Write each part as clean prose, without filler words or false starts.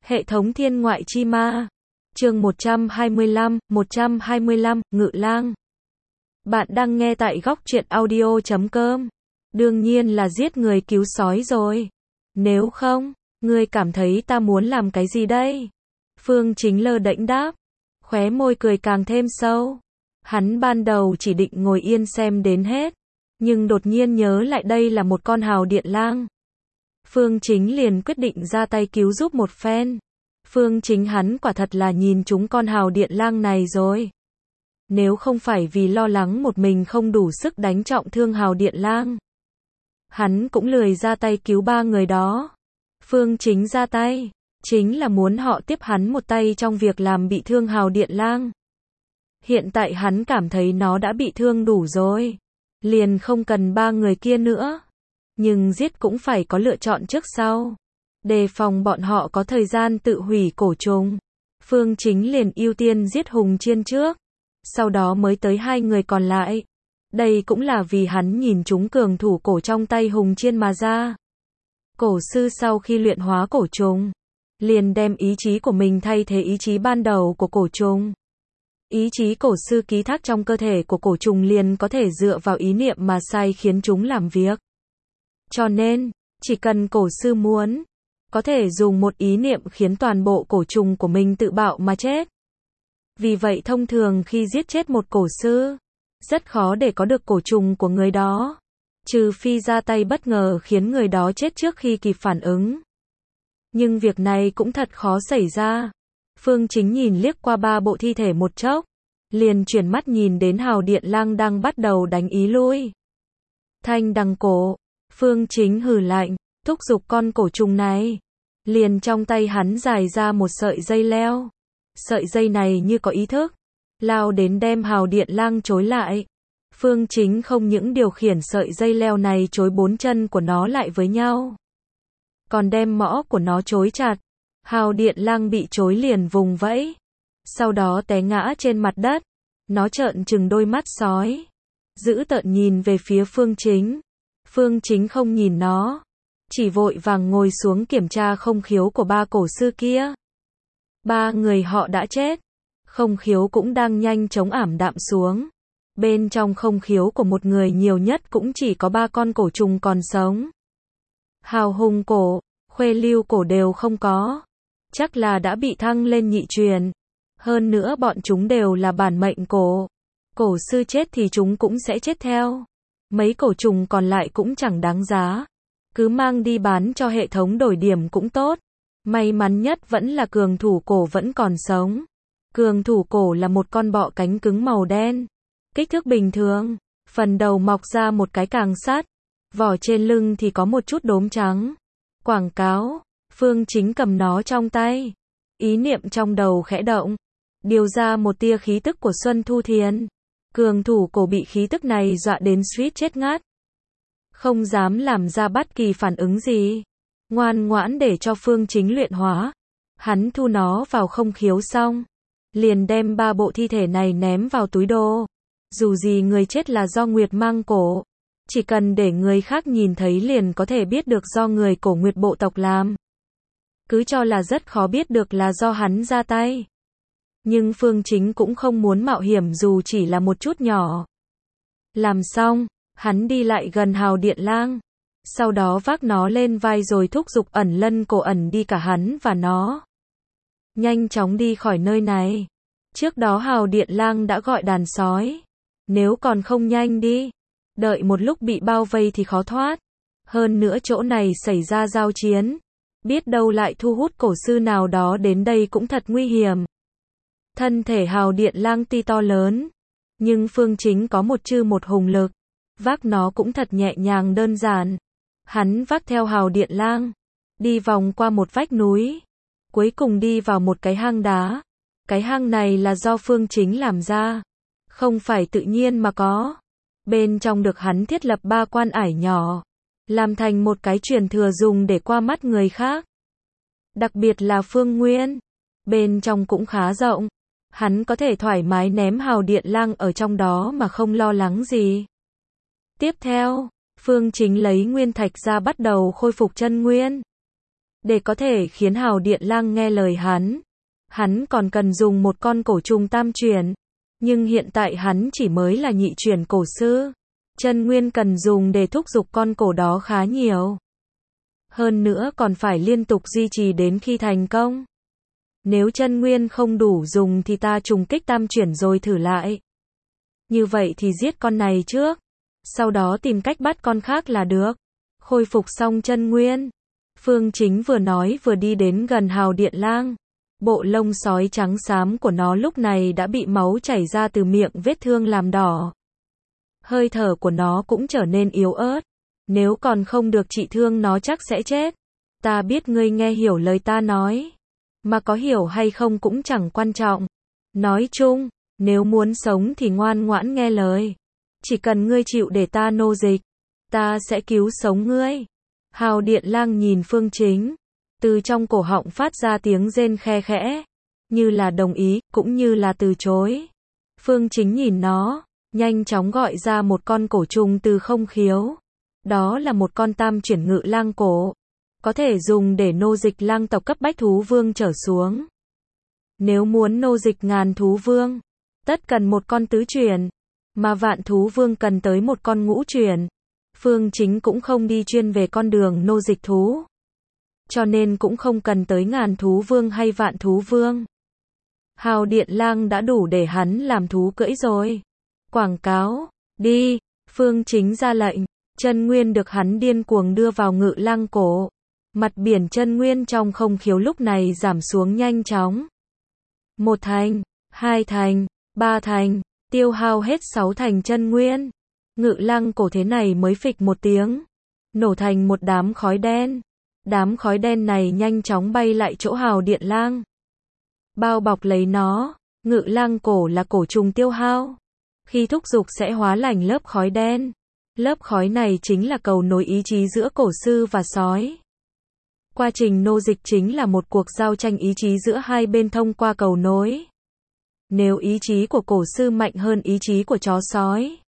Hệ thống thiên ngoại chi ma. Chương 125, Ngự Lang. Bạn đang nghe tại góc truyện audio.com. Đương nhiên là giết người cứu sói rồi. Nếu không, ngươi cảm thấy ta muốn làm cái gì đây? Phương Chính lơ đễnh đáp, khóe môi cười càng thêm sâu. Hắn ban đầu chỉ định ngồi yên xem đến hết, nhưng đột nhiên nhớ lại đây là một con hào điện lang. Phương Chính liền quyết định ra tay cứu giúp một phen. Phương Chính hắn quả thật là nhìn trúng con hào điện lang này rồi. Nếu không phải vì lo lắng một mình không đủ sức đánh trọng thương hào điện lang, hắn cũng lười ra tay cứu ba người đó. Phương Chính ra tay, chính là muốn họ tiếp hắn một tay trong việc làm bị thương hào điện lang. Hiện tại hắn cảm thấy nó đã bị thương đủ rồi, liền không cần ba người kia nữa. Nhưng giết cũng phải có lựa chọn trước sau, đề phòng bọn họ có thời gian tự hủy cổ trùng. Phương Chính liền ưu tiên giết Hùng Chiên trước, sau đó mới tới hai người còn lại. Đây cũng là vì hắn nhìn chúng cường thủ cổ trong tay Hùng Chiên mà ra. Cổ sư sau khi luyện hóa cổ trùng, liền đem ý chí của mình thay thế ý chí ban đầu của cổ trùng. Ý chí cổ sư ký thác trong cơ thể của cổ trùng liền có thể dựa vào ý niệm mà sai khiến chúng làm việc. Cho nên, chỉ cần cổ sư muốn, có thể dùng một ý niệm khiến toàn bộ cổ trùng của mình tự bạo mà chết. Vì vậy thông thường khi giết chết một cổ sư, rất khó để có được cổ trùng của người đó, trừ phi ra tay bất ngờ khiến người đó chết trước khi kịp phản ứng. Nhưng việc này cũng thật khó xảy ra. Phương Chính nhìn liếc qua ba bộ thi thể một chốc, liền chuyển mắt nhìn đến hào điện lang đang bắt đầu đánh ý lui. Thanh đằng cổ, Phương Chính hừ lạnh, thúc giục con cổ trùng này. Liền trong tay hắn dài ra một sợi dây leo. Sợi dây này như có ý thức, lao đến đem hào điện lang trói lại. Phương Chính không những điều khiển sợi dây leo này trói bốn chân của nó lại với nhau, còn đem mõ của nó trói chặt. Hào điện lang bị trói liền vùng vẫy, sau đó té ngã trên mặt đất. Nó trợn trừng đôi mắt sói, dữ tợn nhìn về phía Phương Chính. Phương Chính không nhìn nó, chỉ vội vàng ngồi xuống kiểm tra không khiếu của ba cổ sư kia. Ba người họ đã chết, không khiếu cũng đang nhanh chóng ảm đạm xuống. Bên trong không khiếu của một người nhiều nhất cũng chỉ có 3 con cổ trùng còn sống. Hào hùng cổ, khuê lưu cổ đều không có, chắc là đã bị thăng lên nhị truyền. Hơn nữa bọn chúng đều là bản mệnh cổ. Cổ sư chết thì chúng cũng sẽ chết theo. Mấy cổ trùng còn lại cũng chẳng đáng giá, cứ mang đi bán cho hệ thống đổi điểm cũng tốt. May mắn nhất vẫn là cường thủ cổ vẫn còn sống. Cường thủ cổ là một con bọ cánh cứng màu đen, kích thước bình thường, phần đầu mọc ra một cái càng sắt, vỏ trên lưng thì có một chút đốm trắng. Quảng cáo, Phương Chính cầm nó trong tay, ý niệm trong đầu khẽ động, điều ra một tia khí tức của Xuân Thu Thiền. Cường thủ cổ bị khí tức này dọa đến suýt chết ngắt, không dám làm ra bất kỳ phản ứng gì, ngoan ngoãn để cho Phương Chính luyện hóa. Hắn thu nó vào không khiếu xong, liền đem 3 bộ thi thể này ném vào túi đồ. Dù gì người chết là do Nguyệt mang cổ, chỉ cần để người khác nhìn thấy liền có thể biết được do người cổ Nguyệt bộ tộc làm. Cứ cho là rất khó biết được là do hắn ra tay. Nhưng Phương Chính cũng không muốn mạo hiểm dù chỉ là một chút nhỏ. Làm xong, hắn đi lại gần hào điện lang, sau đó vác nó lên vai rồi thúc giục ẩn lân cổ ẩn đi cả hắn và nó. Nhanh chóng đi khỏi nơi này. Trước đó hào điện lang đã gọi đàn sói. Nếu còn không nhanh đi, đợi một lúc bị bao vây thì khó thoát. Hơn nữa chỗ này xảy ra giao chiến, biết đâu lại thu hút cổ sư nào đó đến đây cũng thật nguy hiểm. Thân thể hào điện lang tuy to lớn, nhưng Phương Chính có một chư một hùng lực, vác nó cũng thật nhẹ nhàng đơn giản. Hắn vác theo hào điện lang, đi vòng qua một vách núi, cuối cùng đi vào một cái hang đá. Cái hang này là do Phương Chính làm ra, không phải tự nhiên mà có. Bên trong được hắn thiết lập 3 quan ải nhỏ, làm thành một cái truyền thừa dùng để qua mắt người khác. Đặc biệt là Phương Nguyên, bên trong cũng khá rộng, hắn có thể thoải mái ném hào điện lang ở trong đó mà không lo lắng gì. Tiếp theo, Phương Chính lấy nguyên thạch ra bắt đầu khôi phục chân nguyên. Để có thể khiến Hào Điện Lang nghe lời hắn còn cần dùng một con cổ trùng tam chuyển. Nhưng hiện tại hắn chỉ mới là nhị chuyển cổ sư. Chân nguyên cần dùng để thúc giục con cổ đó khá nhiều. Hơn nữa còn phải liên tục duy trì đến khi thành công. Nếu chân nguyên không đủ dùng thì ta trùng kích tam chuyển rồi thử lại. Như vậy thì giết con này trước. Sau đó tìm cách bắt con khác là được. Khôi phục xong chân nguyên. Phương Chính vừa nói vừa đi đến gần Hào Điện Lang. Bộ lông sói trắng xám của nó lúc này đã bị máu chảy ra từ miệng vết thương làm đỏ. Hơi thở của nó cũng trở nên yếu ớt. Nếu còn không được trị thương nó chắc sẽ chết. Ta biết ngươi nghe hiểu lời ta nói. Mà có hiểu hay không cũng chẳng quan trọng. Nói chung, nếu muốn sống thì ngoan ngoãn nghe lời. Chỉ cần ngươi chịu để ta nô dịch, ta sẽ cứu sống ngươi. Hào Điện Lang nhìn Phương Chính. Từ trong cổ họng phát ra tiếng rên khe khẽ. Như là đồng ý, cũng như là từ chối. Phương Chính nhìn nó, nhanh chóng gọi ra một con cổ trùng từ không khiếu. Đó là một con tam chuyển ngự lang cổ. Có thể dùng để nô dịch lang tộc cấp bách thú vương trở xuống. Nếu muốn nô dịch ngàn thú vương, tất cần một con tứ chuyển. Mà vạn thú vương cần tới một con ngũ chuyển. Phương Chính cũng không đi chuyên về con đường nô dịch thú. Cho nên cũng không cần tới ngàn thú vương hay vạn thú vương. Hào Điện Lang đã đủ để hắn làm thú cưỡi rồi. Quảng cáo, đi, Phương Chính ra lệnh, chân nguyên được hắn điên cuồng đưa vào ngự lang cổ. Mặt biển chân nguyên trong không khiếu lúc này giảm xuống nhanh chóng. 1 thành, 2 thành, 3 thành, tiêu hao hết 6 thành chân nguyên. Ngự lang cổ thế này mới phịch một tiếng, nổ thành một đám khói đen. Đám khói đen này nhanh chóng bay lại chỗ Hào Điện Lang. Bao bọc lấy nó, ngự lang cổ là cổ trùng tiêu hao. Khi thúc giục sẽ hóa lành lớp khói đen. Lớp khói này chính là cầu nối ý chí giữa cổ sư và sói. Quá trình nô dịch chính là một cuộc giao tranh ý chí giữa hai bên thông qua cầu nối. Nếu ý chí của cổ sư mạnh hơn ý chí của chó sói,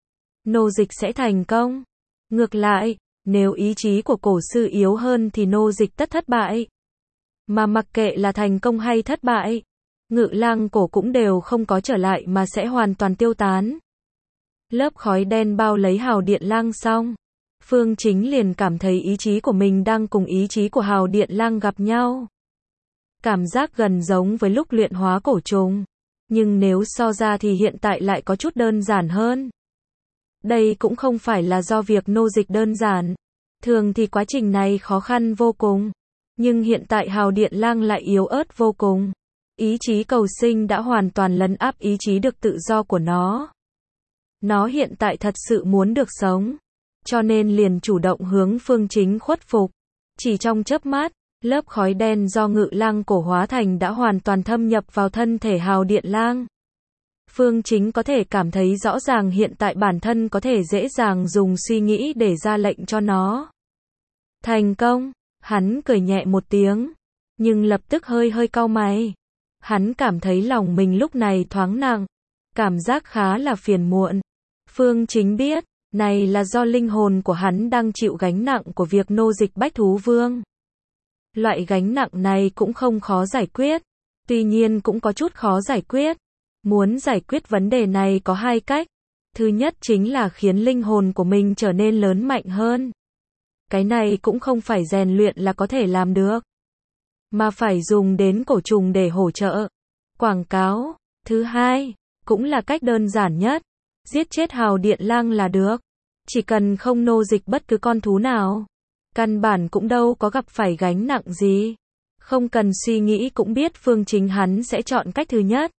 nô dịch sẽ thành công. Ngược lại, nếu ý chí của cổ sư yếu hơn thì nô dịch tất thất bại. Mà mặc kệ là thành công hay thất bại, ngự lang cổ cũng đều không có trở lại mà sẽ hoàn toàn tiêu tán. Lớp khói đen bao lấy Hào Điện Lang xong, Phương Chính liền cảm thấy ý chí của mình đang cùng ý chí của Hào Điện Lang gặp nhau. Cảm giác gần giống với lúc luyện hóa cổ trùng, nhưng nếu so ra thì hiện tại lại có chút đơn giản hơn. Đây cũng không phải là do việc nô dịch đơn giản. Thường thì quá trình này khó khăn vô cùng. Nhưng hiện tại Hào Điện Lang lại yếu ớt vô cùng. Ý chí cầu sinh đã hoàn toàn lấn áp ý chí được tự do của nó. Nó hiện tại thật sự muốn được sống. Cho nên liền chủ động hướng Phương Chính khuất phục. Chỉ trong chớp mắt, lớp khói đen do ngự lang cổ hóa thành đã hoàn toàn thâm nhập vào thân thể Hào Điện Lang. Phương Chính có thể cảm thấy rõ ràng hiện tại bản thân có thể dễ dàng dùng suy nghĩ để ra lệnh cho nó. Thành công, hắn cười nhẹ một tiếng, nhưng lập tức hơi cau mày. Hắn cảm thấy lòng mình lúc này thoáng nặng, cảm giác khá là phiền muộn. Phương Chính biết, này là do linh hồn của hắn đang chịu gánh nặng của việc nô dịch bách thú vương. Loại gánh nặng này cũng không khó giải quyết, tuy nhiên cũng có chút khó giải quyết. Muốn giải quyết vấn đề này có hai cách. Thứ nhất chính là khiến linh hồn của mình trở nên lớn mạnh hơn. Cái này cũng không phải rèn luyện là có thể làm được, mà phải dùng đến cổ trùng để hỗ trợ. Quảng cáo. Thứ hai, cũng là cách đơn giản nhất. Giết chết Hào Điện Lang là được. Chỉ cần không nô dịch bất cứ con thú nào. Căn bản cũng đâu có gặp phải gánh nặng gì. Không cần suy nghĩ cũng biết Phương Chính hắn sẽ chọn cách thứ nhất.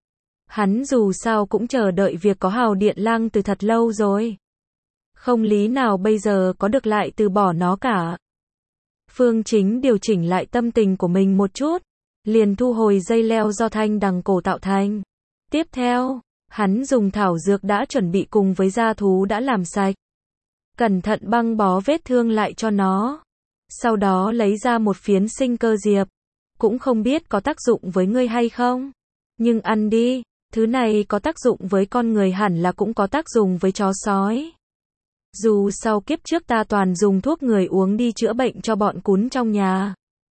Hắn dù sao cũng chờ đợi việc có Hào Điện Lang từ thật lâu rồi. Không lý nào bây giờ có được lại từ bỏ nó cả. Phương Chính điều chỉnh lại tâm tình của mình một chút, liền thu hồi dây leo do thanh đằng cổ tạo thành. Tiếp theo, hắn dùng thảo dược đã chuẩn bị cùng với gia thú đã làm sạch. Cẩn thận băng bó vết thương lại cho nó. Sau đó lấy ra một phiến sinh cơ diệp. Cũng không biết có tác dụng với ngươi hay không. Nhưng ăn đi, thứ này có tác dụng với con người hẳn là cũng có tác dụng với chó sói. Dù sau kiếp trước ta toàn dùng thuốc người uống đi chữa bệnh cho bọn cún trong nhà.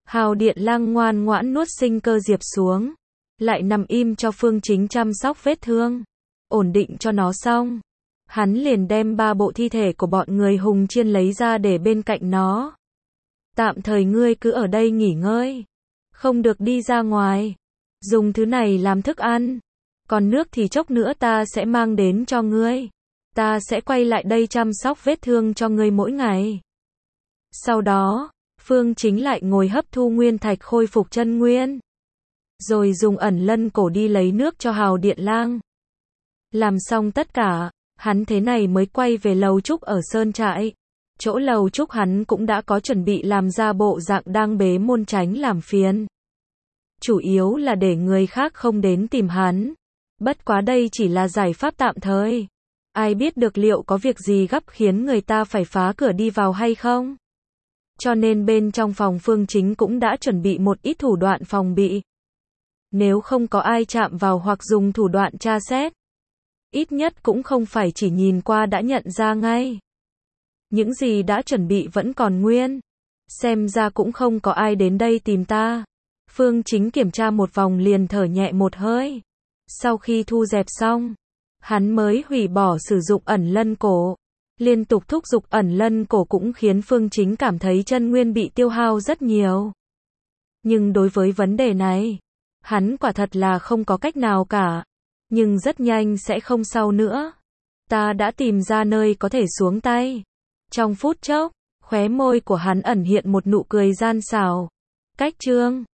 Hào Điện Lang ngoan ngoãn nuốt sinh cơ diệp xuống, lại nằm im cho Phương Chính chăm sóc vết thương, ổn định cho nó xong. Hắn liền đem 3 bộ thi thể của bọn người Hùng Chiên lấy ra để bên cạnh nó. Tạm thời ngươi cứ ở đây nghỉ ngơi, không được đi ra ngoài, dùng thứ này làm thức ăn, còn nước thì chốc nữa ta sẽ mang đến cho ngươi. Ta sẽ quay lại đây chăm sóc vết thương cho ngươi mỗi ngày. Sau đó, Phương Chính lại ngồi hấp thu nguyên thạch khôi phục chân nguyên, rồi dùng ẩn lân cổ đi lấy nước cho Hào Điện Lang. Làm xong tất cả, hắn thế này mới quay về lầu trúc ở sơn trại. Chỗ lầu trúc hắn cũng đã có chuẩn bị làm ra bộ dạng đang bế môn tránh làm phiền. Chủ yếu là để người khác không đến tìm hắn. Bất quá đây chỉ là giải pháp tạm thời. Ai biết được liệu có việc gì gấp khiến người ta phải phá cửa đi vào hay không? Cho nên bên trong phòng Phương Chính cũng đã chuẩn bị một ít thủ đoạn phòng bị. Nếu không có ai chạm vào hoặc dùng thủ đoạn tra xét, ít nhất cũng không phải chỉ nhìn qua đã nhận ra ngay. Những gì đã chuẩn bị vẫn còn nguyên. Xem ra cũng không có ai đến đây tìm ta. Phương Chính kiểm tra một vòng liền thở nhẹ một hơi. Sau khi thu dẹp xong, hắn mới hủy bỏ sử dụng ẩn lân cổ. Liên tục thúc giục ẩn lân cổ cũng khiến Phương Chính cảm thấy chân nguyên bị tiêu hao rất nhiều. Nhưng đối với vấn đề này, hắn quả thật là không có cách nào cả. Nhưng rất nhanh sẽ không sao nữa. Ta đã tìm ra nơi có thể xuống tay. Trong phút chốc, khóe môi của hắn ẩn hiện một nụ cười gian xảo. Cách chương